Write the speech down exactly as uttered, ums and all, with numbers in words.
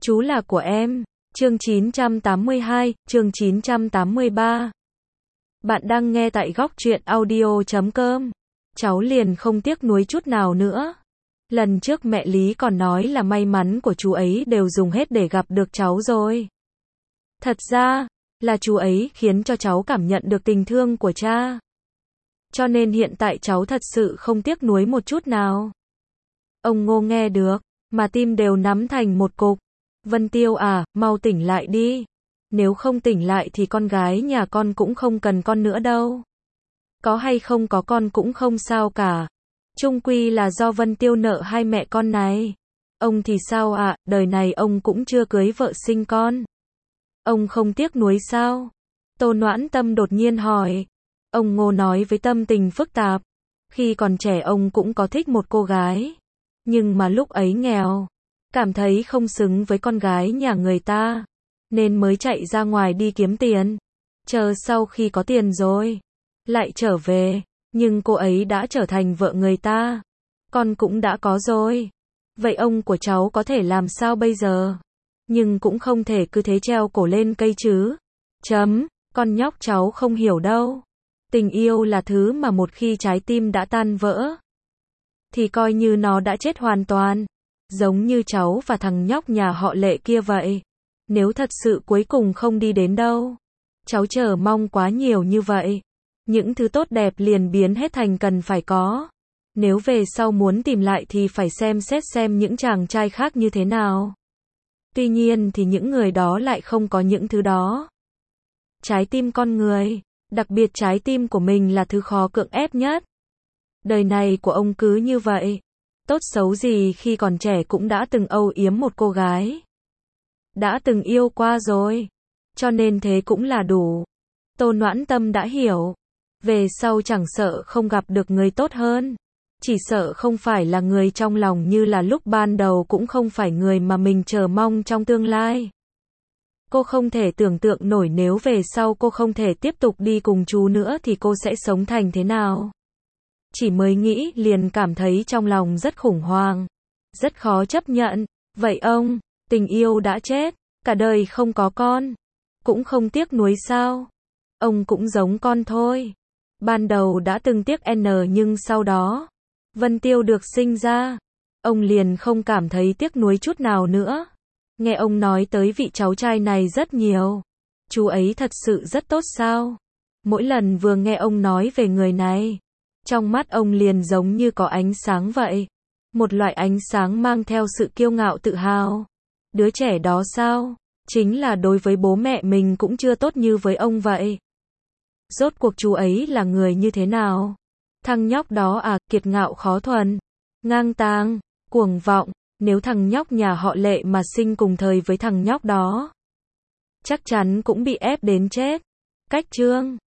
Chú là của em. Chương chín trăm tám mươi hai, chương chín trăm tám mươi ba. Bạn đang nghe tại góc truyện audio chấm com. Cháu liền không tiếc nuối chút nào nữa. Lần trước mẹ Lý còn nói là may mắn của chú ấy đều dùng hết để gặp được cháu rồi. Thật ra, là chú ấy khiến cho cháu cảm nhận được tình thương của cha. Cho nên hiện tại cháu thật sự không tiếc nuối một chút nào. Ông Ngô nghe được, mà tim đều nắm thành một cục. Vân Tiêu à, mau tỉnh lại đi. Nếu không tỉnh lại thì con gái nhà con cũng không cần con nữa đâu. Có hay không có con cũng không sao cả. Chung quy là do Vân Tiêu nợ hai mẹ con này. Ông thì sao ạ, à, đời này ông cũng chưa cưới vợ sinh con. Ông không tiếc nuối sao? Tô Noãn Tâm đột nhiên hỏi. Ông Ngô nói với tâm tình phức tạp. Khi còn trẻ ông cũng có thích một cô gái. Nhưng mà lúc ấy nghèo. Cảm thấy không xứng với con gái nhà người ta. Nên mới chạy ra ngoài đi kiếm tiền. Chờ sau khi có tiền rồi. Lại trở về. Nhưng cô ấy đã trở thành vợ người ta. Con cũng đã có rồi. Vậy ông của cháu có thể làm sao bây giờ? Nhưng cũng không thể cứ thế treo cổ lên cây chứ. Chấm, con nhóc cháu không hiểu đâu. Tình yêu là thứ mà một khi trái tim đã tan vỡ. Thì coi như nó đã chết hoàn toàn. Giống như cháu và thằng nhóc nhà họ Lệ kia vậy. Nếu thật sự cuối cùng không đi đến đâu. Cháu chờ mong quá nhiều như vậy. Những thứ tốt đẹp liền biến hết thành cần phải có. Nếu về sau muốn tìm lại thì phải xem xét xem những chàng trai khác như thế nào. Tuy nhiên thì những người đó lại không có những thứ đó. Trái tim con người, đặc biệt trái tim của mình là thứ khó cưỡng ép nhất. Đời này của ông cứ như vậy. Tốt xấu gì khi còn trẻ cũng đã từng âu yếm một cô gái. Đã từng yêu qua rồi. Cho nên thế cũng là đủ. Tô Noãn Tâm đã hiểu. Về sau chẳng sợ không gặp được người tốt hơn. Chỉ sợ không phải là người trong lòng như là lúc ban đầu, cũng không phải người mà mình chờ mong trong tương lai. Cô không thể tưởng tượng nổi nếu về sau cô không thể tiếp tục đi cùng chú nữa thì cô sẽ sống thành thế nào. Chỉ mới nghĩ liền cảm thấy trong lòng rất khủng hoảng. Rất khó chấp nhận. Vậy ông, tình yêu đã chết, cả đời không có con. Cũng không tiếc nuối sao? Ông cũng giống con thôi. Ban đầu đã từng tiếc N nhưng sau đó, Vân Tiêu được sinh ra. Ông liền không cảm thấy tiếc nuối chút nào nữa. Nghe ông nói tới vị cháu trai này rất nhiều. Chú ấy thật sự rất tốt sao? Mỗi lần vừa nghe ông nói về người này, trong mắt ông liền giống như có ánh sáng vậy. Một loại ánh sáng mang theo sự kiêu ngạo tự hào. Đứa trẻ đó sao? Chính là đối với bố mẹ mình cũng chưa tốt như với ông vậy. Rốt cuộc chú ấy là người như thế nào? Thằng nhóc đó à, kiệt ngạo khó thuần, ngang tàng, cuồng vọng. Nếu thằng nhóc nhà họ Lệ mà sinh cùng thời với thằng nhóc đó, chắc chắn cũng bị ép đến chết. Cách chương